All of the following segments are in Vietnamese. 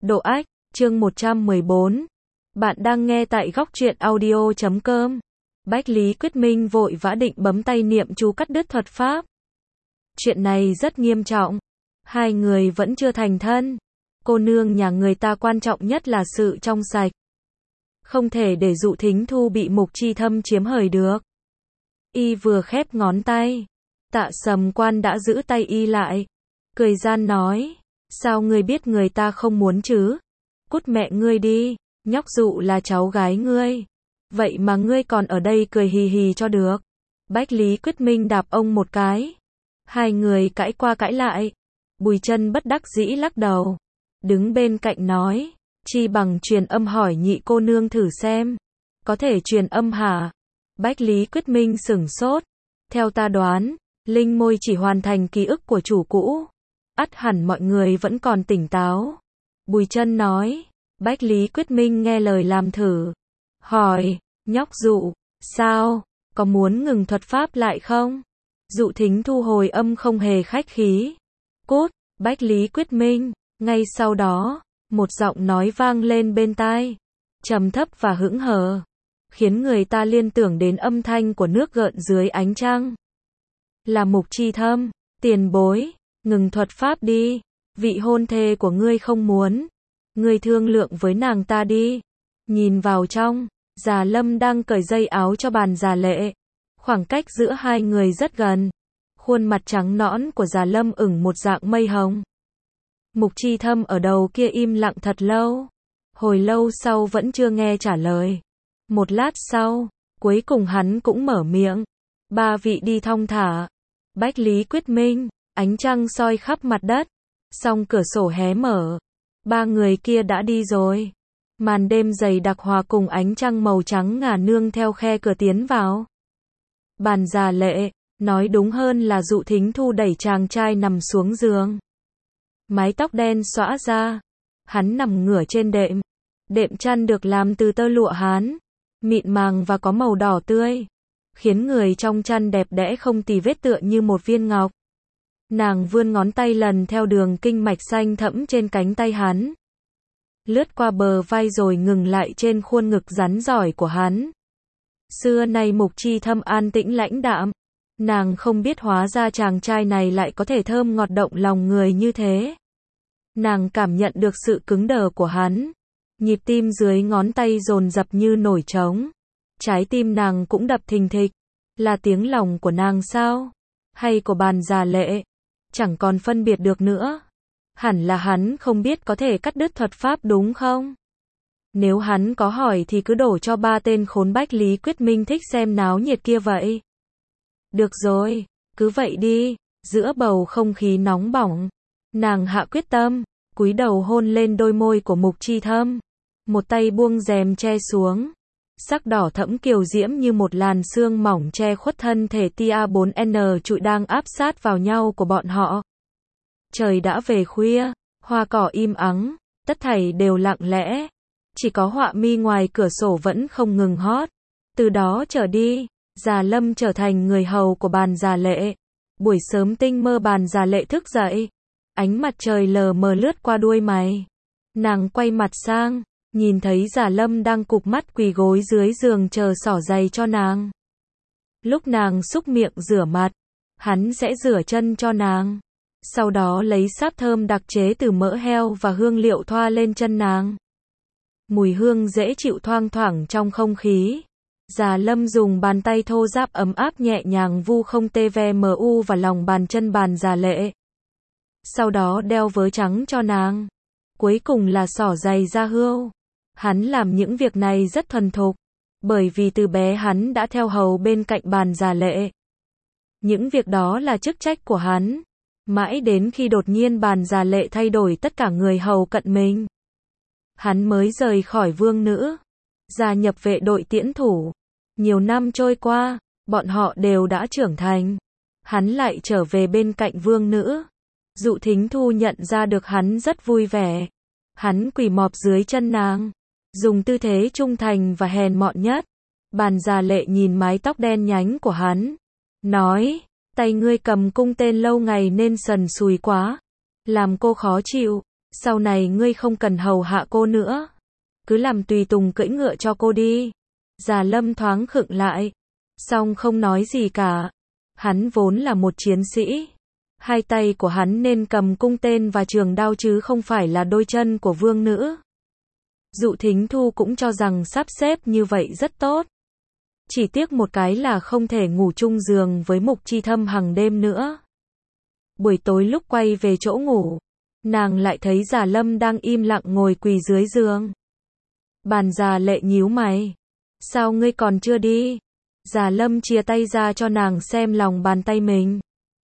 Độ ách, chương 114. Bạn đang nghe tại góc truyện audio.com. Bách Lý Quyết Minh vội vã định bấm tay niệm chú cắt đứt thuật pháp. Chuyện này rất nghiêm trọng. Hai người vẫn chưa thành thân. Cô nương nhà người ta quan trọng nhất là sự trong sạch. Không thể để Dụ Thính Thu bị Mục Chi Thâm chiếm hời được. Y vừa khép ngón tay, Tạ Sầm Quan đã giữ tay y lại. Cười gian nói, sao ngươi biết người ta không muốn chứ? Cút mẹ ngươi đi, nhóc Dụ là cháu gái ngươi. Vậy mà ngươi còn ở đây cười hì hì cho được. Bách Lý Quyết Minh đạp ông một cái. Hai người cãi qua cãi lại. Bùi Chân bất đắc dĩ lắc đầu. Đứng bên cạnh nói, chi bằng truyền âm hỏi nhị cô nương thử xem. Có thể truyền âm hả? Bách Lý Quyết Minh sửng sốt. Theo ta đoán, Linh Môi chỉ hoàn thành ký ức của chủ cũ. Ắt hẳn mọi người vẫn còn tỉnh táo. Bùi Chân nói. Bách Lý Quyết Minh nghe lời làm thử. Hỏi, nhóc Dụ, sao? Có muốn ngừng thuật pháp lại không? Dụ Thính Thu hồi âm không hề khách khí. Cút, Bách Lý Quyết Minh. Ngay sau đó, một giọng nói vang lên bên tai. Trầm thấp và hững hờ. Khiến người ta liên tưởng đến âm thanh của nước gợn dưới ánh trăng. Là Mục Chi Thâm, tiền bối, ngừng thuật pháp đi. Vị hôn thê của ngươi không muốn. Ngươi thương lượng với nàng ta đi. Nhìn vào trong, Già Lâm đang cởi dây áo cho Bàn Già Lệ. Khoảng cách giữa hai người rất gần. Khuôn mặt trắng nõn của Già Lâm ửng một dạng mây hồng. Mục Chi Thâm ở đầu kia im lặng thật lâu. Hồi lâu sau vẫn chưa nghe trả lời. Một lát sau, cuối cùng hắn cũng mở miệng. Ba vị đi thong thả. Bách Lý Quyết Minh, ánh trăng soi khắp mặt đất. Song cửa sổ hé mở. Ba người kia đã đi rồi. Màn đêm dày đặc hòa cùng ánh trăng màu trắng ngà nương theo khe cửa tiến vào. Bàn Già Lệ, nói đúng hơn là Dụ Thính Thu đẩy chàng trai nằm xuống giường. Mái tóc đen xõa ra. Hắn nằm ngửa trên đệm. Đệm chăn được làm từ tơ lụa Hán. Mịn màng và có màu đỏ tươi. Khiến người trong chăn đẹp đẽ không tì vết tựa như một viên ngọc. Nàng vươn ngón tay lần theo đường kinh mạch xanh thẫm trên cánh tay hắn. Lướt qua bờ vai rồi ngừng lại trên khuôn ngực rắn giỏi của hắn. Xưa nay Mục Chi Thâm an tĩnh lãnh đạm. Nàng không biết hóa ra chàng trai này lại có thể thơm ngọt động lòng người như thế. Nàng cảm nhận được sự cứng đờ của hắn. Nhịp tim dưới ngón tay dồn dập như nổi trống. Trái tim nàng cũng đập thình thịch. Là tiếng lòng của nàng sao? Hay của Bàn Già Lệ? Chẳng còn phân biệt được nữa. Hẳn là hắn không biết có thể cắt đứt thuật pháp đúng không? Nếu hắn có hỏi thì cứ đổ cho ba tên khốn Bách Lý Quyết Minh thích xem náo nhiệt kia vậy. Được rồi, cứ vậy đi. Giữa bầu không khí nóng bỏng, nàng hạ quyết tâm, cúi đầu hôn lên đôi môi của Mục Chi Thâm. Một tay buông rèm che xuống. Sắc đỏ thẫm kiều diễm như một làn sương mỏng che khuất thân thể tia 4N trụi đang áp sát vào nhau của bọn họ. Trời đã về khuya, hoa cỏ im ắng, tất thảy đều lặng lẽ. Chỉ có họa mi ngoài cửa sổ vẫn không ngừng hót. Từ đó trở đi, Già Lâm trở thành người hầu của Bàn Già Lệ. Buổi sớm tinh mơ Bàn Già Lệ thức dậy. Ánh mặt trời lờ mờ lướt qua đuôi mày. Nàng quay mặt sang, nhìn thấy Già Lâm đang cụp mắt quỳ gối dưới giường chờ xỏ giày cho nàng. Lúc nàng xúc miệng rửa mặt, hắn sẽ rửa chân cho nàng. Sau đó lấy sáp thơm đặc chế từ mỡ heo và hương liệu thoa lên chân nàng. Mùi hương dễ chịu thoang thoảng trong không khí. Già Lâm dùng bàn tay thô ráp ấm áp nhẹ nhàng vu không TVMU vào lòng bàn chân Bàn Già Lệ. Sau đó đeo vớ trắng cho nàng. Cuối cùng là xỏ giày da hươu. Hắn làm những việc này rất thuần thục. Bởi vì từ bé hắn đã theo hầu bên cạnh Bàn Già Lệ. Những việc đó là chức trách của hắn. Mãi đến khi đột nhiên Bàn Già Lệ thay đổi tất cả người hầu cận mình. Hắn mới rời khỏi vương nữ. Gia nhập vệ đội tiễn thủ. Nhiều năm trôi qua, bọn họ đều đã trưởng thành. Hắn lại trở về bên cạnh vương nữ. Dụ Thính Thu nhận ra được hắn rất vui vẻ. Hắn quỳ mọp dưới chân nàng. Dùng tư thế trung thành và hèn mọn nhất. Bàn Già Lệ nhìn mái tóc đen nhánh của hắn. Nói, tay ngươi cầm cung tên lâu ngày nên sần sùi quá. Làm cô khó chịu. Sau này ngươi không cần hầu hạ cô nữa. Cứ làm tùy tùng cưỡi ngựa cho cô đi. Già Lâm thoáng khựng lại. Xong không nói gì cả. Hắn vốn là một chiến sĩ. Hai tay của hắn nên cầm cung tên và trường đao chứ không phải là đôi chân của vương nữ. Dụ Thính Thu cũng cho rằng sắp xếp như vậy rất tốt. Chỉ tiếc một cái là không thể ngủ chung giường với Mục Chi Thâm hàng đêm nữa. Buổi tối lúc quay về chỗ ngủ, nàng lại thấy Già Lâm đang im lặng ngồi quỳ dưới giường. Bàn Già Lệ nhíu mày. Sao ngươi còn chưa đi? Già Lâm chia tay ra cho nàng xem lòng bàn tay mình.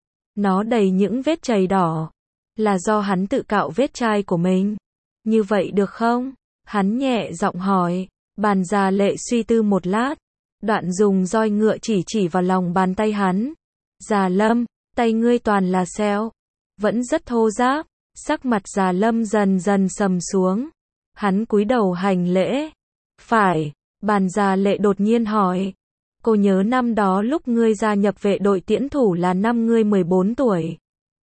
Nó đầy những vết chày đỏ. Là do hắn tự cạo vết chai của mình. Như vậy được không? Hắn nhẹ giọng hỏi. Bàn Già Lệ suy tư một lát. Đoạn dùng roi ngựa chỉ vào lòng bàn tay hắn. Già Lâm, tay ngươi toàn là sẹo. Vẫn rất thô ráp. Sắc mặt Già Lâm dần dần sầm xuống. Hắn cúi đầu hành lễ. Phải. Bàn Già Lệ đột nhiên hỏi. Cô nhớ năm đó lúc ngươi gia nhập vệ đội tiễn thủ là năm ngươi 14 tuổi.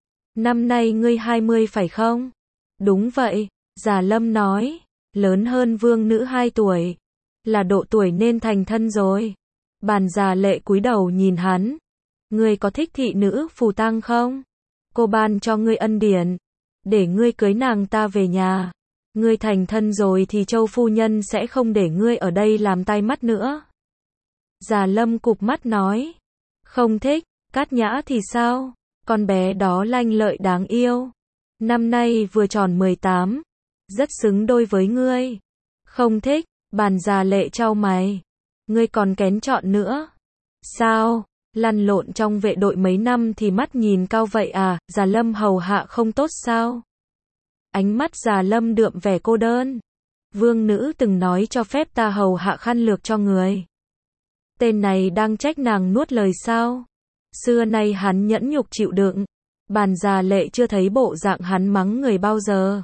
Năm nay ngươi 20 phải không? Đúng vậy. Già Lâm nói. Lớn hơn vương nữ 2 tuổi. Là độ tuổi nên thành thân rồi. Bàn Già Lệ cúi đầu nhìn hắn. Ngươi có thích thị nữ phù tang không? Cô ban cho ngươi ân điển. Để ngươi cưới nàng ta về nhà. Ngươi thành thân rồi thì Châu phu nhân sẽ không để ngươi ở đây làm tai mắt nữa. Già Lâm cụp mắt nói. Không thích. Cát Nhã thì sao? Con bé đó lanh lợi đáng yêu. Năm nay vừa tròn 18. Rất xứng đôi với ngươi. Không thích. Bàn Già Lệ chau mày. Ngươi còn kén chọn nữa. Sao? Lăn lộn trong vệ đội mấy năm thì mắt nhìn cao vậy à? Già Lâm hầu hạ không tốt sao? Ánh mắt Già Lâm đượm vẻ cô đơn. Vương nữ từng nói cho phép ta hầu hạ khăn lược cho người. Tên này đang trách nàng nuốt lời sao? Xưa nay hắn nhẫn nhục chịu đựng. Bàn Già Lệ chưa thấy bộ dạng hắn mắng người bao giờ.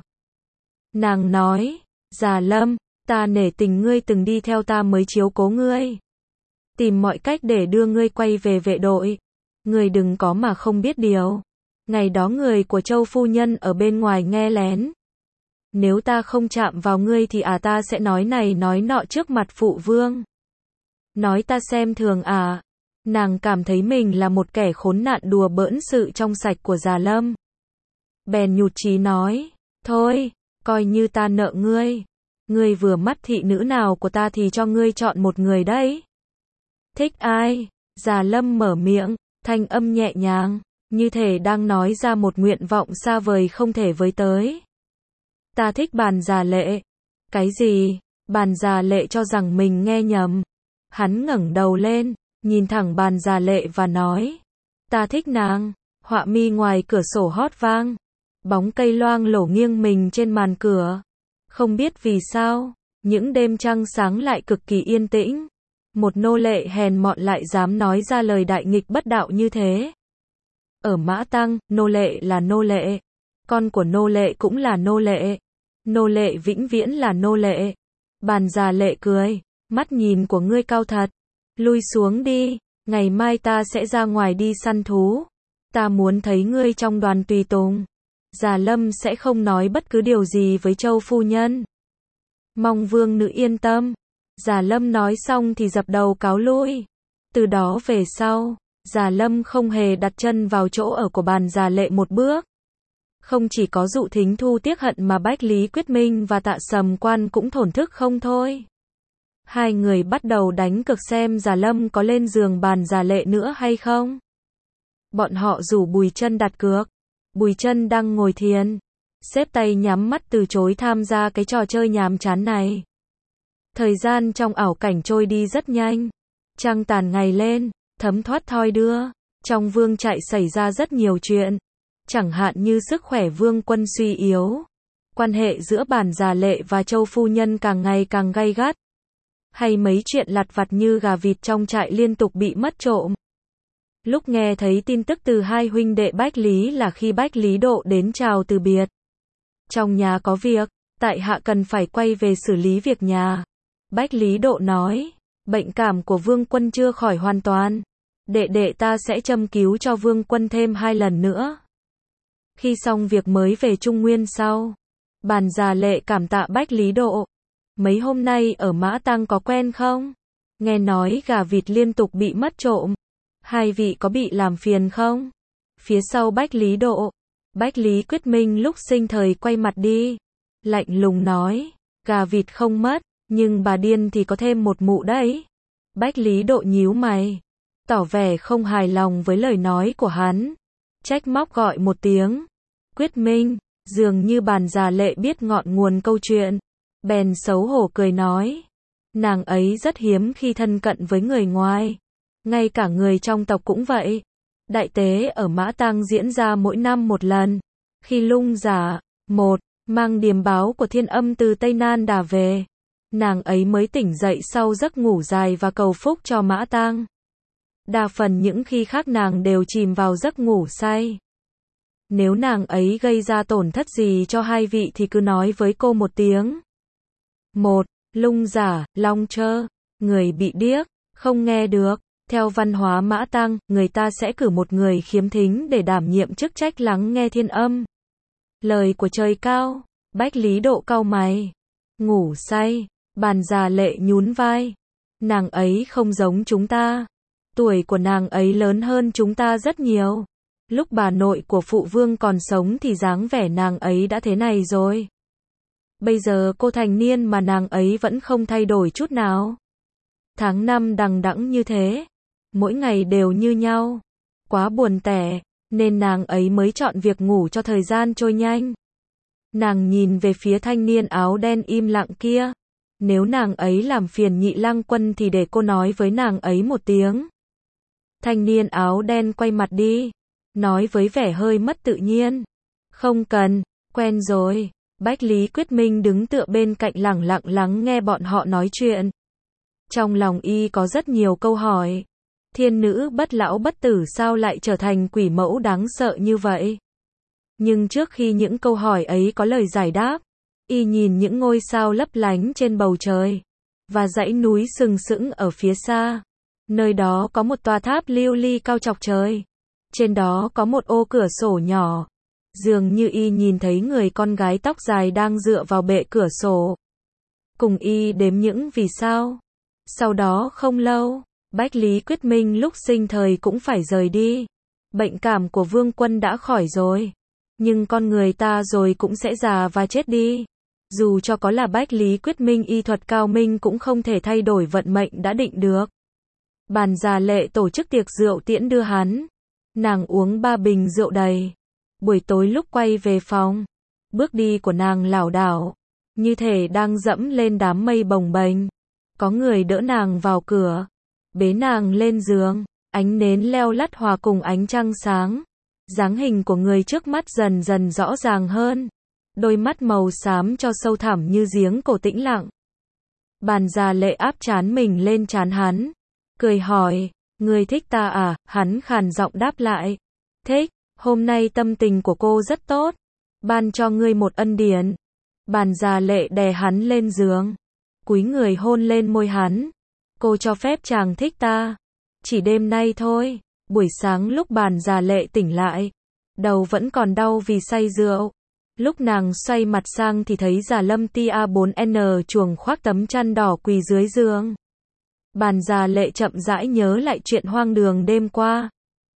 Nàng nói. Già Lâm, ta nể tình ngươi từng đi theo ta mới chiếu cố ngươi. Tìm mọi cách để đưa ngươi quay về vệ đội. Ngươi đừng có mà không biết điều. Ngày đó người của Châu phu nhân ở bên ngoài nghe lén. Nếu ta không chạm vào ngươi thì ta sẽ nói này nói nọ trước mặt phụ vương. Nói ta xem thường à. Nàng cảm thấy mình là một kẻ khốn nạn đùa bỡn sự trong sạch của Già Lâm. Bèn nhụt chí nói. Thôi, coi như ta nợ ngươi. Ngươi vừa mắt thị nữ nào của ta thì cho ngươi chọn một người đấy. Thích ai? Già Lâm mở miệng, thanh âm nhẹ nhàng, như thể đang nói ra một nguyện vọng xa vời không thể với tới. Ta thích Bàn Già Lệ. Cái gì? Bàn Già Lệ cho rằng mình nghe nhầm. Hắn ngẩng đầu lên, nhìn thẳng Bàn Già Lệ và nói. Ta thích nàng. Họa mi ngoài cửa sổ hót vang. Bóng cây loang lổ nghiêng mình trên màn cửa. Không biết vì sao, những đêm trăng sáng lại cực kỳ yên tĩnh. Một nô lệ hèn mọn lại dám nói ra lời đại nghịch bất đạo như thế. Ở Mã Tăng, nô lệ là nô lệ. Con của nô lệ cũng là nô lệ. Nô lệ vĩnh viễn là nô lệ. Bàn Già Lệ cười. Mắt nhìn của ngươi cao thật. Lui xuống đi. Ngày mai ta sẽ ra ngoài đi săn thú. Ta muốn thấy ngươi trong đoàn tùy tùng. Già Lâm sẽ không nói bất cứ điều gì với Châu phu nhân. Mong vương nữ yên tâm. Già Lâm nói xong thì dập đầu cáo lui. Từ đó về sau, Già Lâm không hề đặt chân vào chỗ ở của Bàn Già Lệ một bước. Không chỉ có Dụ Thính Thu tiếc hận mà Bách Lý Quyết Minh và Tạ Sầm Quan cũng thổn thức không thôi. Hai người bắt đầu đánh cược xem Già Lâm có lên giường Bàn Già Lệ nữa hay không. Bọn họ rủ Bùi Chân đặt cược. Bùi Chân đang ngồi thiền, xếp tay nhắm mắt từ chối tham gia cái trò chơi nhàm chán này. Thời gian trong ảo cảnh trôi đi rất nhanh. Trăng tàn ngày lên, thấm thoát thoi đưa. Trong vương trại xảy ra rất nhiều chuyện. Chẳng hạn như sức khỏe vương quân suy yếu. Quan hệ giữa Bàn Già Lệ và Châu phu nhân càng ngày càng gay gắt. Hay mấy chuyện lặt vặt như gà vịt trong trại liên tục bị mất trộm. Lúc nghe thấy tin tức từ hai huynh đệ Bách Lý là khi Bách Lý Độ đến chào từ biệt. Trong nhà có việc, tại hạ cần phải quay về xử lý việc nhà. Bách Lý Độ nói, bệnh cảm của vương quân chưa khỏi hoàn toàn. Đệ ta sẽ châm cứu cho vương quân thêm 2 lần nữa. Khi xong việc mới về Trung Nguyên sau. Bàn già Lệ cảm tạ Bách Lý Độ. Mấy hôm nay ở Mã Tăng có quen không? Nghe nói gà vịt liên tục bị mất trộm. Hai vị có bị làm phiền không? Phía sau Bách Lý Độ, Bách Lý Quyết Minh lúc sinh thời quay mặt đi. Lạnh lùng nói, gà vịt không mất, nhưng bà điên thì có thêm một mụ đấy. Bách Lý Độ nhíu mày, tỏ vẻ không hài lòng với lời nói của hắn. Trách móc gọi một tiếng. Quyết Minh, dường như bàn già Lệ biết ngọn nguồn câu chuyện. Bèn xấu hổ cười nói. Nàng ấy rất hiếm khi thân cận với người ngoài. Ngay cả người trong tộc cũng vậy. Đại tế ở Mã Tăng diễn ra mỗi năm một lần. Khi Lung Giả, mang điềm báo của Thiên Âm từ Tây Nan Đà về, nàng ấy mới tỉnh dậy sau giấc ngủ dài và cầu phúc cho Mã Tăng. Đa phần những khi khác nàng đều chìm vào giấc ngủ say. Nếu nàng ấy gây ra tổn thất gì cho hai vị thì cứ nói với cô một tiếng. Lung Giả, Long Trơ, người bị điếc, không nghe được. Theo văn hóa Mã Tăng, người ta sẽ cử một người khiếm thính để đảm nhiệm chức trách lắng nghe thiên âm. Lời của trời cao. Bách Lý Độ cau mày. Ngủ say. Bàn già Lệ nhún vai. Nàng ấy không giống chúng ta. Tuổi của nàng ấy lớn hơn chúng ta rất nhiều. Lúc bà nội của phụ vương còn sống thì dáng vẻ nàng ấy đã thế này rồi. Bây giờ cô thành niên mà nàng ấy vẫn không thay đổi chút nào. Tháng năm đằng đẵng như thế. Mỗi ngày đều như nhau. Quá buồn tẻ, nên nàng ấy mới chọn việc ngủ cho thời gian trôi nhanh. Nàng nhìn về phía thanh niên áo đen im lặng kia. Nếu nàng ấy làm phiền Nhị Lang Quân thì để cô nói với nàng ấy một tiếng. Thanh niên áo đen quay mặt đi. Nói với vẻ hơi mất tự nhiên. Không cần, quen rồi. Bách Lý Quyết Minh đứng tựa bên cạnh lẳng lặng lắng nghe bọn họ nói chuyện. Trong lòng y có rất nhiều câu hỏi. Thiên nữ bất lão bất tử sao lại trở thành quỷ mẫu đáng sợ như vậy? Nhưng trước khi những câu hỏi ấy có lời giải đáp, y nhìn những ngôi sao lấp lánh trên bầu trời, và dãy núi sừng sững ở phía xa. Nơi đó có một tòa tháp lưu ly cao chọc trời. Trên đó có một ô cửa sổ nhỏ. Dường như y nhìn thấy người con gái tóc dài đang dựa vào bệ cửa sổ. Cùng y đếm những vì sao. Sau đó không lâu, Bách Lý Quyết Minh lúc sinh thời cũng phải rời đi. Bệnh cảm của Vương Quân đã khỏi rồi. Nhưng con người ta rồi cũng sẽ già và chết đi. Dù cho có là Bách Lý Quyết Minh y thuật cao minh cũng không thể thay đổi vận mệnh đã định được. Bàn già Lệ tổ chức tiệc rượu tiễn đưa hắn. Nàng uống 3 bình rượu đầy. Buổi tối lúc quay về phòng, bước đi của nàng lảo đảo, như thể đang dẫm lên đám mây bồng bềnh. Có người đỡ nàng vào cửa, bế nàng lên giường, ánh nến leo lắt hòa cùng ánh trăng sáng. Dáng hình của người trước mắt dần dần rõ ràng hơn. Đôi mắt màu xám cho sâu thẳm như giếng cổ tĩnh lặng. Bàn già Lệ áp trán mình lên trán hắn, cười hỏi, ngươi thích ta à? Hắn khàn giọng đáp lại, thích, hôm nay tâm tình của cô rất tốt, ban cho ngươi một ân điển. Bàn già Lệ đè hắn lên giường, cúi người hôn lên môi hắn. Cô cho phép chàng thích ta, chỉ đêm nay thôi. Buổi sáng lúc bàn già Lệ tỉnh lại, đầu vẫn còn đau vì say rượu. Lúc nàng xoay mặt sang thì thấy Già Lâm Tia 4N chuồng khoác tấm chăn đỏ quỳ dưới giường. Bàn già Lệ chậm rãi nhớ lại chuyện hoang đường đêm qua.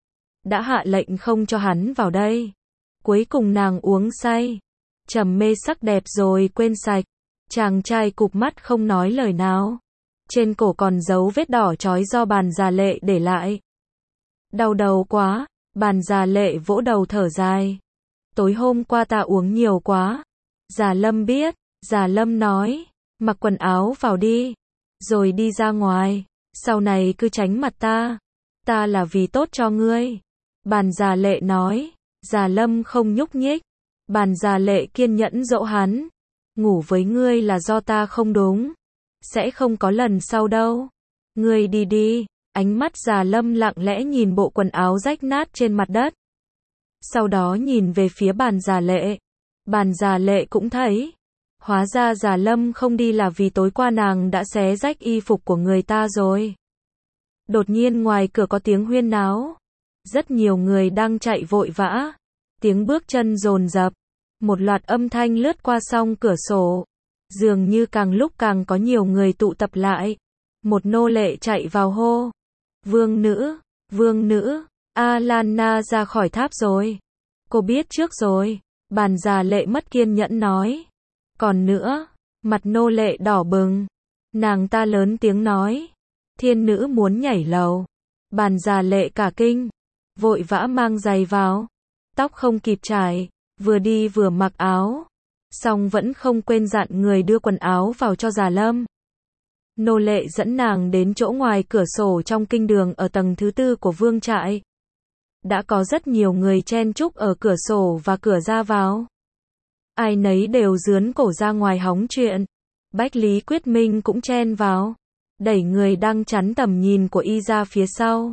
Đã hạ lệnh không cho hắn vào đây. Cuối cùng nàng uống say, trầm mê sắc đẹp rồi quên sạch. Chàng trai cụp mắt không nói lời nào. Trên cổ còn dấu vết đỏ chói do bàn già Lệ để lại. Đau đầu quá, bàn già Lệ vỗ đầu thở dài. Tối hôm qua ta uống nhiều quá. Già Lâm biết, Già Lâm nói, mặc quần áo vào đi, rồi đi ra ngoài, sau này cứ tránh mặt ta là vì tốt cho ngươi. Bàn già Lệ nói, Già Lâm không nhúc nhích. Bàn già Lệ kiên nhẫn dỗ hắn, ngủ với ngươi là do ta không đúng, sẽ không có lần sau đâu. Ngươi đi đi. Ánh mắt Già Lâm lặng lẽ nhìn bộ quần áo rách nát trên mặt đất. Sau đó nhìn về phía bàn già Lệ. Bàn già Lệ cũng thấy. Hóa ra Già Lâm không đi là vì tối qua nàng đã xé rách y phục của người ta rồi. Đột nhiên ngoài cửa có tiếng huyên náo. Rất nhiều người đang chạy vội vã. Tiếng bước chân dồn dập. Một loạt âm thanh lướt qua song cửa sổ. Dường như càng lúc càng có nhiều người tụ tập lại. Một nô lệ chạy vào hô. Vương nữ, Alana ra khỏi tháp rồi. Cô biết trước rồi. Bàn già lệ mất kiên nhẫn nói. Còn nữa, mặt nô lệ đỏ bừng. Nàng ta lớn tiếng nói. Thiên nữ muốn nhảy lầu. Bàn già lệ cả kinh. Vội vã mang giày vào. Tóc không kịp chải. Vừa đi vừa mặc áo. Song vẫn không quên dặn người đưa quần áo vào cho già Lâm. Nô lệ dẫn nàng đến chỗ ngoài cửa sổ trong kinh đường ở tầng thứ 4 của vương trại. Đã có rất nhiều người chen chúc ở cửa sổ và cửa ra vào. Ai nấy đều dướn cổ ra ngoài hóng chuyện. Bách Lý Quyết Minh cũng chen vào. Đẩy người đang chắn tầm nhìn của y ra phía sau.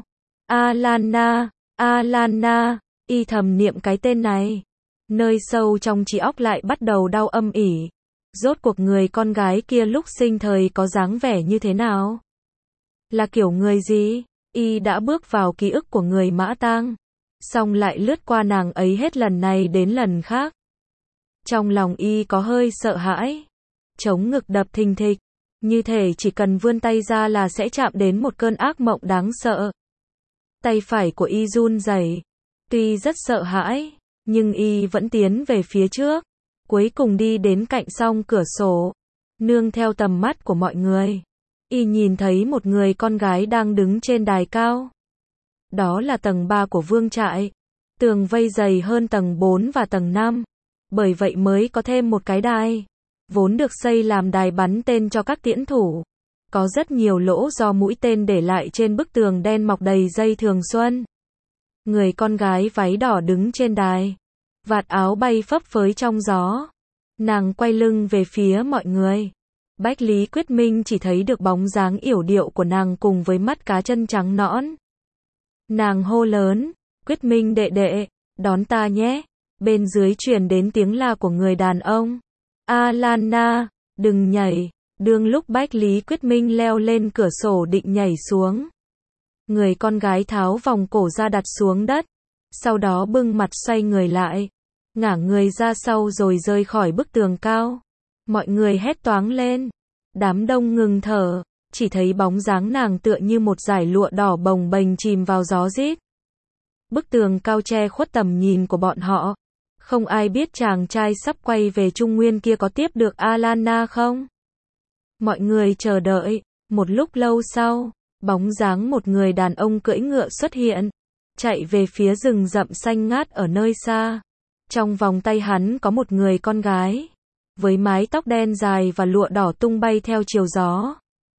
Alana, y thầm niệm cái tên này. Nơi sâu trong trí óc lại bắt đầu đau âm ỉ. Rốt cuộc người con gái kia lúc sinh thời có dáng vẻ như thế nào? Là kiểu người gì? Y đã bước vào ký ức của người Mã Tang. Xong lại lướt qua nàng ấy hết lần này đến lần khác. Trong lòng y có hơi sợ hãi. Chống ngực đập thình thịch. Như thể chỉ cần vươn tay ra là sẽ chạm đến một cơn ác mộng đáng sợ. Tay phải của y run rẩy. Tuy rất sợ hãi, nhưng y vẫn tiến về phía trước. Cuối cùng đi đến cạnh song cửa sổ. Nương theo tầm mắt của mọi người. Y nhìn thấy một người con gái đang đứng trên đài cao. Đó là tầng 3 của vương trại. Tường vây dày hơn tầng 4 và tầng 5. Bởi vậy mới có thêm một cái đài. Vốn được xây làm đài bắn tên cho các tiễn thủ. Có rất nhiều lỗ do mũi tên để lại trên bức tường đen mọc đầy dây thường xuân. Người con gái váy đỏ đứng trên đài. Vạt áo bay phấp phới trong gió. Nàng quay lưng về phía mọi người. Bách Lý Quyết Minh chỉ thấy được bóng dáng yểu điệu của nàng cùng với mắt cá chân trắng nõn. Nàng hô lớn, Quyết Minh đệ đệ, đón ta nhé. Bên dưới truyền đến tiếng la của người đàn ông. Alana, đừng nhảy. Đương lúc Bách Lý Quyết Minh leo lên cửa sổ định nhảy xuống. Người con gái tháo vòng cổ ra đặt xuống đất. Sau đó bưng mặt xoay người lại. Ngả người ra sau rồi rơi khỏi bức tường cao. Mọi người hét toáng lên. Đám đông ngừng thở. Chỉ thấy bóng dáng nàng tựa như một dải lụa đỏ bồng bềnh chìm vào gió rít. Bức tường cao che khuất tầm nhìn của bọn họ. Không ai biết chàng trai sắp quay về Trung Nguyên kia có tiếp được Alana không? Mọi người chờ đợi. Một lúc lâu sau, bóng dáng một người đàn ông cưỡi ngựa xuất hiện. Chạy về phía rừng rậm xanh ngát ở nơi xa. Trong vòng tay hắn có một người con gái. Với mái tóc đen dài và lụa đỏ tung bay theo chiều gió.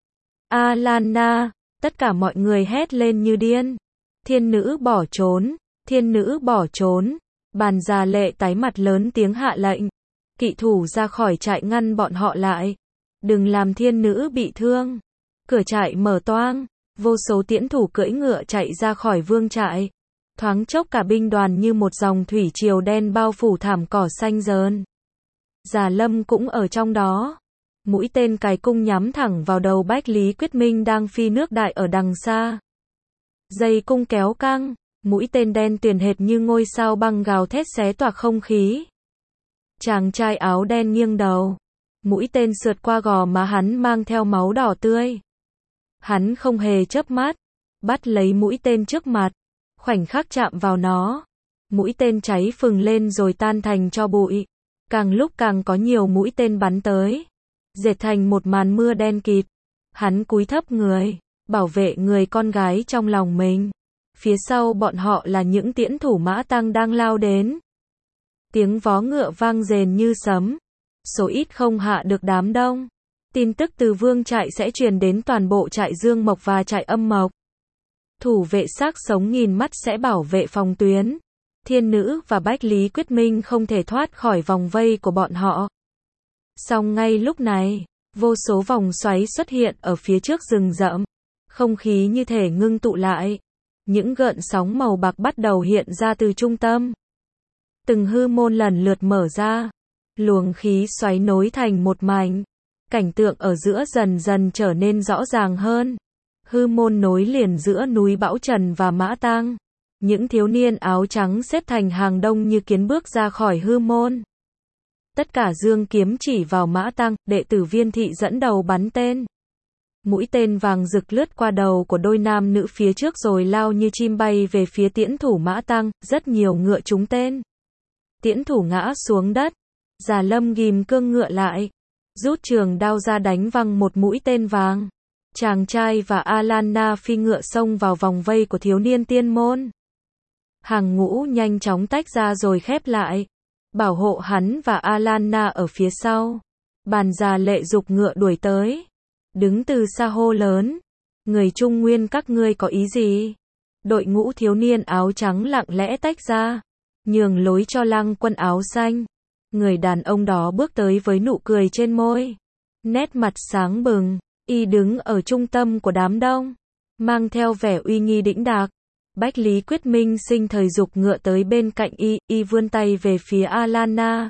Alana, tất cả mọi người hét lên như điên. Thiên nữ bỏ trốn, thiên nữ bỏ trốn. Bàn già lệ tái mặt lớn tiếng hạ lệnh. Kỵ thủ ra khỏi trại ngăn bọn họ lại. Đừng làm thiên nữ bị thương. Cửa trại mở toang. Vô số tiễn thủ cưỡi ngựa chạy ra khỏi vương trại. Thoáng chốc cả binh đoàn như một dòng thủy triều đen bao phủ thảm cỏ xanh rờn. Già Lâm cũng ở trong đó. Mũi tên cài cung nhắm thẳng vào đầu Bách Lý Quyết Minh đang phi nước đại ở đằng xa. Dây cung kéo căng, mũi tên đen tuyền hệt như ngôi sao băng gào thét xé toạc không khí. Chàng trai áo đen nghiêng đầu. Mũi tên sượt qua gò má hắn mang theo máu đỏ tươi. Hắn không hề chớp mắt, bắt lấy mũi tên trước mặt. Khoảnh khắc chạm vào nó. Mũi tên cháy phừng lên rồi tan thành tro bụi. Càng lúc càng có nhiều mũi tên bắn tới. Dệt thành một màn mưa đen kịt. Hắn cúi thấp người, bảo vệ người con gái trong lòng mình. Phía sau bọn họ là những tiễn thủ Mã Tang đang lao đến. Tiếng vó ngựa vang rền như sấm. Số ít không hạ được đám đông. Tin tức từ vương trại sẽ truyền đến toàn bộ trại Dương Mộc và trại Âm Mộc. Thủ vệ xác sống nghìn mắt sẽ bảo vệ phòng tuyến. Thiên nữ và Bách Lý Quyết Minh không thể thoát khỏi vòng vây của bọn họ. Song ngay lúc này, vô số vòng xoáy xuất hiện ở phía trước rừng rậm. Không khí như thể ngưng tụ lại. Những gợn sóng màu bạc bắt đầu hiện ra từ trung tâm. Từng hư môn lần lượt mở ra. Luồng khí xoáy nối thành một mảnh. Cảnh tượng ở giữa dần dần trở nên rõ ràng hơn. Hư môn nối liền giữa núi Bão Trần và Mã Tang. Những thiếu niên áo trắng xếp thành hàng đông như kiến bước ra khỏi hư môn. Tất cả dương kiếm chỉ vào Mã Tăng, đệ tử Viên thị dẫn đầu bắn tên. Mũi tên vàng rực lướt qua đầu của đôi nam nữ phía trước rồi lao như chim bay về phía tiễn thủ Mã Tăng, rất nhiều ngựa trúng tên. Tiễn thủ ngã xuống đất. Già Lâm ghim cương ngựa lại, rút trường đao ra đánh văng một mũi tên vàng. Chàng trai và Alanna phi ngựa xông vào vòng vây của thiếu niên tiên môn. Hàng ngũ nhanh chóng tách ra rồi khép lại, bảo hộ hắn và Alanna ở phía sau. Bàn già Lệ giục ngựa đuổi tới, đứng từ xa hô lớn: người Trung Nguyên các ngươi có ý gì? Đội ngũ thiếu niên áo trắng lặng lẽ tách ra, nhường lối cho Lăng Quân áo xanh. Người đàn ông đó bước tới với nụ cười trên môi, nét mặt sáng bừng, y đứng ở trung tâm của đám đông, mang theo vẻ uy nghi đĩnh đạc. Bách Lý Quyết Minh sinh thời giục ngựa tới bên cạnh y vươn tay về phía Alanna.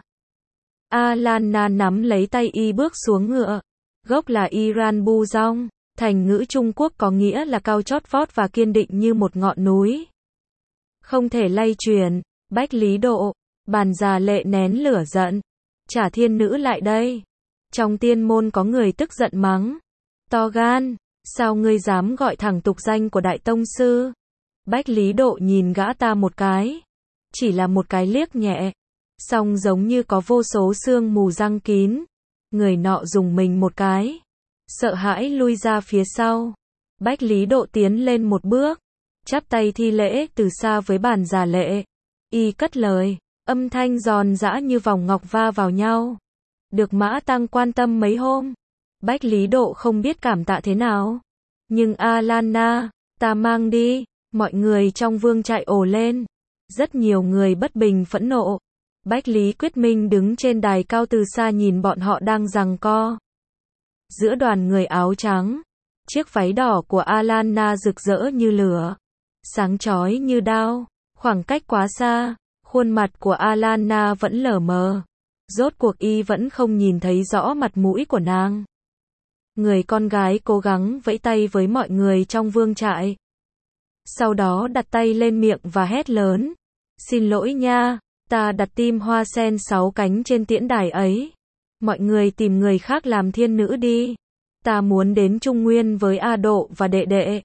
Alanna nắm lấy tay y bước xuống ngựa. Gốc là Iran Bu Dong, thành ngữ Trung Quốc có nghĩa là cao chót vót và kiên định như một ngọn núi, không thể lay chuyển. Bách Lý Độ, Bàn già Lệ nén lửa giận, trả thiên nữ lại đây. Trong tiên môn có người tức giận mắng: to gan, sao ngươi dám gọi thẳng tục danh của đại tông sư? Bách Lý Độ nhìn gã ta một cái, chỉ là một cái liếc nhẹ, song giống như có vô số sương mù giăng kín. Người nọ rùng mình một cái, sợ hãi lui ra phía sau. Bách Lý Độ tiến lên một bước, chắp tay thi lễ từ xa với Bàn già Lệ. Y cất lời, âm thanh giòn giã như vòng ngọc va vào nhau. Được Mã Tăng quan tâm mấy hôm. Bách Lý Độ không biết cảm tạ thế nào. Nhưng Alanna, ta mang đi. Mọi người trong vương trại ồ lên. Rất nhiều người bất bình phẫn nộ. Bách Lý Quyết Minh đứng trên đài cao từ xa nhìn bọn họ đang giằng co. Giữa đoàn người áo trắng, chiếc váy đỏ của Alanna rực rỡ như lửa, sáng chói như đao. Khoảng cách quá xa, khuôn mặt của Alanna vẫn lờ mờ. Rốt cuộc y vẫn không nhìn thấy rõ mặt mũi của nàng. Người con gái cố gắng vẫy tay với mọi người trong vương trại. Sau đó đặt tay lên miệng và hét lớn: xin lỗi nha, ta đặt tim hoa sen 6 cánh trên tiễn đài ấy. Mọi người tìm người khác làm thiên nữ đi. Ta muốn đến Trung Nguyên với A Độ và đệ đệ.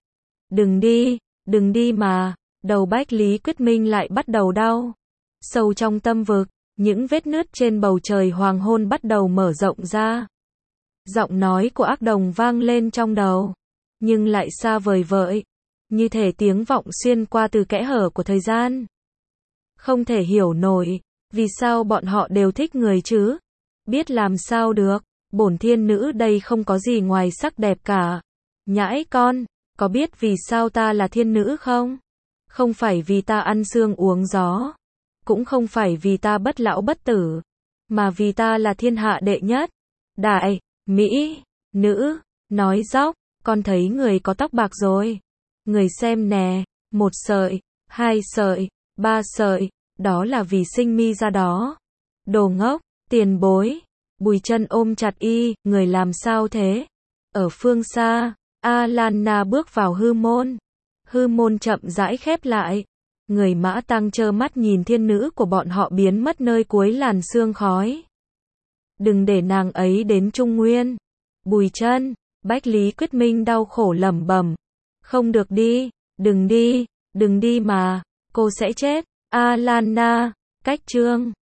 Đừng đi mà. Đầu Bách Lý Quyết Minh lại bắt đầu đau. Sâu trong tâm vực, những vết nứt trên bầu trời hoàng hôn bắt đầu mở rộng ra. Giọng nói của Ác Đồng vang lên trong đầu, nhưng lại xa vời vợi, như thể tiếng vọng xuyên qua từ kẽ hở của thời gian. Không thể hiểu nổi, vì sao bọn họ đều thích người chứ? Biết làm sao được, bổn thiên nữ đây không có gì ngoài sắc đẹp cả. Nhãi con, có biết vì sao ta là thiên nữ không? Không phải vì ta ăn xương uống gió, cũng không phải vì ta bất lão bất tử, mà vì ta là thiên hạ đệ nhất, đại, mỹ, nữ. Nói dóc, con thấy người có tóc bạc rồi. Người xem nè, 1 sợi, 2 sợi, 3 sợi, đó là vì sinh mi ra đó. Đồ ngốc, tiền bối. Bùi Chân ôm chặt y, người làm sao thế? Ở phương xa, Alanna bước vào hư môn. Hư môn chậm rãi khép lại. Người Mã Tăng trơ mắt nhìn thiên nữ của bọn họ biến mất nơi cuối làn sương khói. Đừng để nàng ấy đến Trung Nguyên. Bùi Chân, Bách Lý Quyết Minh đau khổ lẩm bẩm. Không được đi, đừng đi mà, cô sẽ chết. Alanna, cách chương.